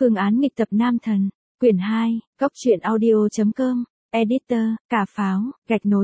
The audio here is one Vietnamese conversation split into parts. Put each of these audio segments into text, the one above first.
Phương án nghịch tập nam thần, quyển 2, góc truyện audio.com, editor, Cà Pháo, gạch nối.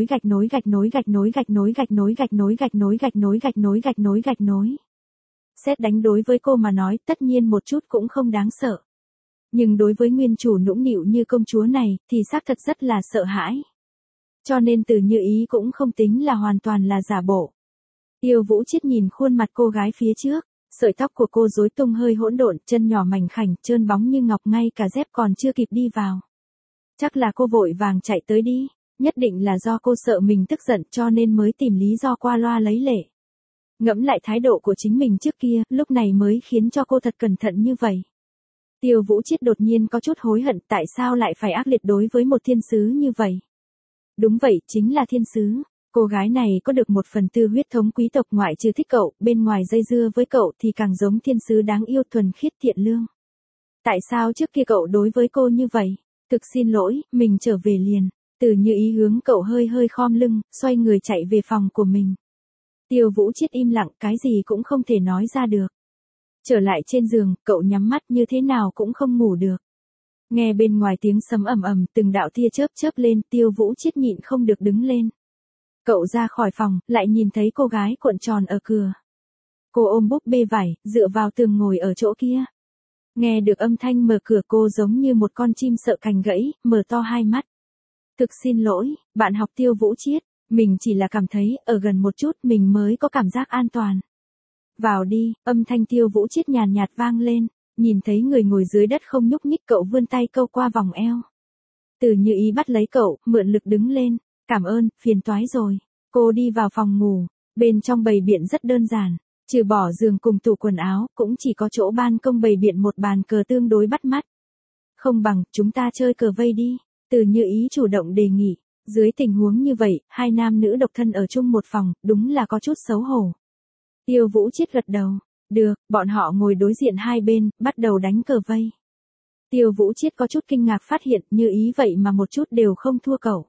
Sét đánh đối với cô mà nói tất nhiên một chút cũng không đáng sợ. Nhưng đối với nguyên chủ nũng nịu như công chúa này thì xác thật rất là sợ hãi. Cho nên Từ Như Ý cũng không tính là hoàn toàn là giả bộ. Tiêu Vũ Chiết nhìn khuôn mặt cô gái phía trước, sợi tóc của cô rối tung hơi hỗn độn, chân nhỏ mảnh khảnh, trơn bóng như ngọc, ngay cả dép còn chưa kịp đi vào. Chắc là cô vội vàng chạy tới đi, nhất định là do cô sợ mình tức giận cho nên mới tìm lý do qua loa lấy lệ. Ngẫm lại thái độ của chính mình trước kia, lúc này mới khiến cho cô thật cẩn thận như vậy. Tiêu Vũ Chiết đột nhiên có chút hối hận tại sao lại phải ác liệt đối với một thiên sứ như vậy. Đúng vậy, chính là thiên sứ. Cô gái này có được 1/4 huyết thống quý tộc, ngoại trừ thích cậu, bên ngoài dây dưa với cậu thì càng giống thiên sứ đáng yêu, thuần khiết thiện lương. Tại sao trước kia cậu đối với cô như vậy? Thực xin lỗi, mình trở về liền. Từ Như Ý hướng cậu hơi khom lưng, xoay người chạy về phòng của mình. Tiêu Vũ Chiết im lặng, cái gì cũng không thể nói ra được. Trở lại trên giường, cậu nhắm mắt như thế nào cũng không ngủ được. Nghe bên ngoài tiếng sấm ầm ầm, từng đạo tia chớp lên, Tiêu Vũ Chiết nhịn không được đứng lên. Cậu ra khỏi phòng, lại nhìn thấy cô gái cuộn tròn ở cửa. Cô ôm búp bê vải, dựa vào tường ngồi ở chỗ kia. Nghe được âm thanh mở cửa, cô giống như một con chim sợ cành gãy, mở to hai mắt. Thực xin lỗi, bạn học Tiêu Vũ Chiết, mình chỉ là cảm thấy ở gần một chút mình mới có cảm giác an toàn. Vào đi, âm thanh Tiêu Vũ Chiết nhàn nhạt vang lên, nhìn thấy người ngồi dưới đất không nhúc nhích, cậu vươn tay câu qua vòng eo. Từ Như Ý bắt lấy cậu, mượn lực đứng lên, cảm ơn, phiền toái rồi. Cô đi vào phòng ngủ, bên trong bày biện rất đơn giản, trừ bỏ giường cùng tủ quần áo, cũng chỉ có chỗ ban công bày biện một bàn cờ tương đối bắt mắt. Không bằng, chúng ta chơi cờ vây đi, Từ Như Ý chủ động đề nghị. Dưới tình huống như vậy, hai nam nữ độc thân ở chung một phòng, đúng là có chút xấu hổ. Tiêu Vũ Chiết gật đầu. Được, bọn họ ngồi đối diện hai bên, bắt đầu đánh cờ vây. Tiêu Vũ Chiết có chút kinh ngạc phát hiện Như Ý vậy mà một chút đều không thua cậu.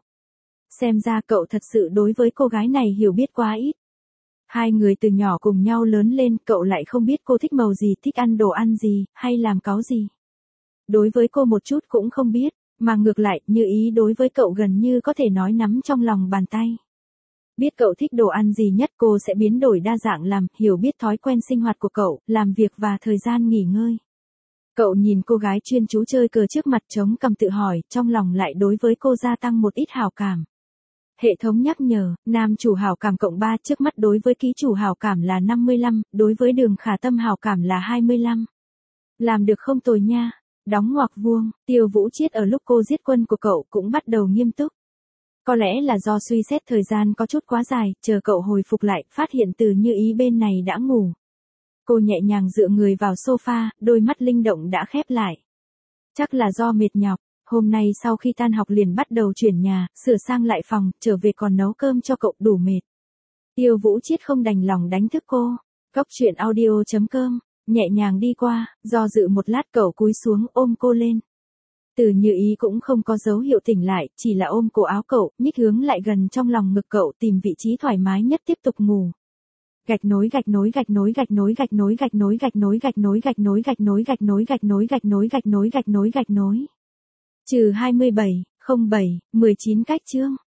Xem ra cậu thật sự đối với cô gái này hiểu biết quá ít. Hai người từ nhỏ cùng nhau lớn lên, cậu lại không biết cô thích màu gì, thích ăn đồ ăn gì, hay làm cáu gì. Đối với cô một chút cũng không biết, mà ngược lại, Như Ý đối với cậu gần như có thể nói nắm trong lòng bàn tay. Biết cậu thích đồ ăn gì nhất, cô sẽ biến đổi đa dạng làm, hiểu biết thói quen sinh hoạt của cậu, làm việc và thời gian nghỉ ngơi. Cậu nhìn cô gái chuyên chú chơi cờ trước mặt, chống cằm tự hỏi, trong lòng lại đối với cô gia tăng một ít hảo cảm. Hệ thống nhắc nhở, nam chủ hảo cảm cộng 3, trước mắt đối với ký chủ hảo cảm là 55, đối với Đường Khả Tâm hảo cảm là 25. Làm được không tồi nha. Đóng ngoặc vuông, Tiêu Vũ Chiết ở lúc cô giết quân của cậu cũng bắt đầu nghiêm túc. Có lẽ là do suy xét thời gian có chút quá dài, chờ cậu hồi phục lại, phát hiện Từ Như Ý bên này đã ngủ. Cô nhẹ nhàng dựa người vào sofa, đôi mắt linh động đã khép lại. Chắc là do mệt nhọc, hôm nay sau khi tan học liền bắt đầu chuyển nhà, sửa sang lại phòng, trở về còn nấu cơm cho cậu, đủ mệt. Tiêu Vũ Chiết không đành lòng đánh thức cô. Góc truyện audio.com, nhẹ nhàng đi qua, do dự một lát cậu cúi xuống ôm cô lên. Từ Như Ý cũng không có dấu hiệu tỉnh lại, chỉ là ôm cổ áo cậu, nhích hướng lại gần trong lòng ngực cậu, tìm vị trí thoải mái nhất tiếp tục ngủ. Gạch nối. Trừ 27, 07, 19 cách chương.